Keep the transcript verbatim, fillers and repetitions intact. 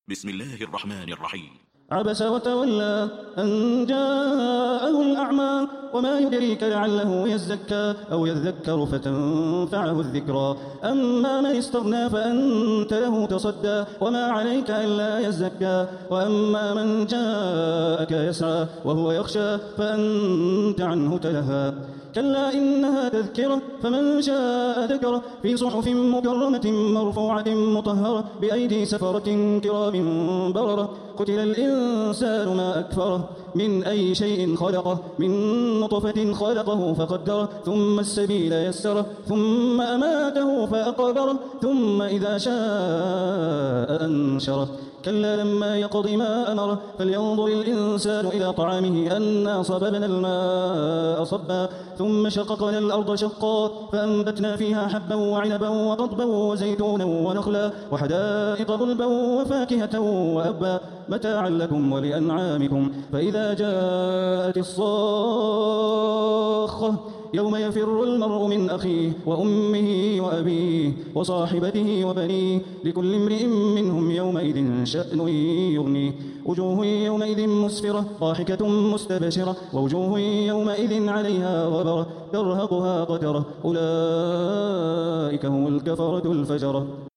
بسم الله الرحمن الرحيم. عبس وتولى أن جاءه الأعمى وما يدريك لعله يزكى أو يذكر فتنفعه الذكرى أما من استغنى فأنت له تصدى وما عليك ألا يزكى وأما من جاءك يسعى وهو يخشى فأنت عنه تلهى كلا إنها تذكرة فمن شاء ذكره في صحف مكرمة مرفوعة مطهرة بأيدي سفرة كرام بررة قتل الإنسان ما أكفره من أي شيء خلقه من نطفة خلقه فقدره ثم السبيل يسره ثم أماته فأقبره ثم إذا شاء أنشره كلا لما يقض ما أمره فلينظر الإنسان إلى طعامه أنا صببنا الماء صبا ثم شققنا الأرض شقا فأنبتنا فيها حبا وعنبا وقضبا وزيتونا ونخلا وحدائق غلبا وفاكهة وأبا متاعا لكم ولأنعامكم فإذا جاءت الصاخة يوم يفر المرء من أخيه وأمه وأبيه وصاحبته وبنيه لكل امرئ منهم يومئذ شأن يغنيه وجوه يومئذ مسفرة ضاحكة مستبشرة ووجوه يومئذ عليها غبرة ترهقها قترة أولئك هم الكفرة الفجرة.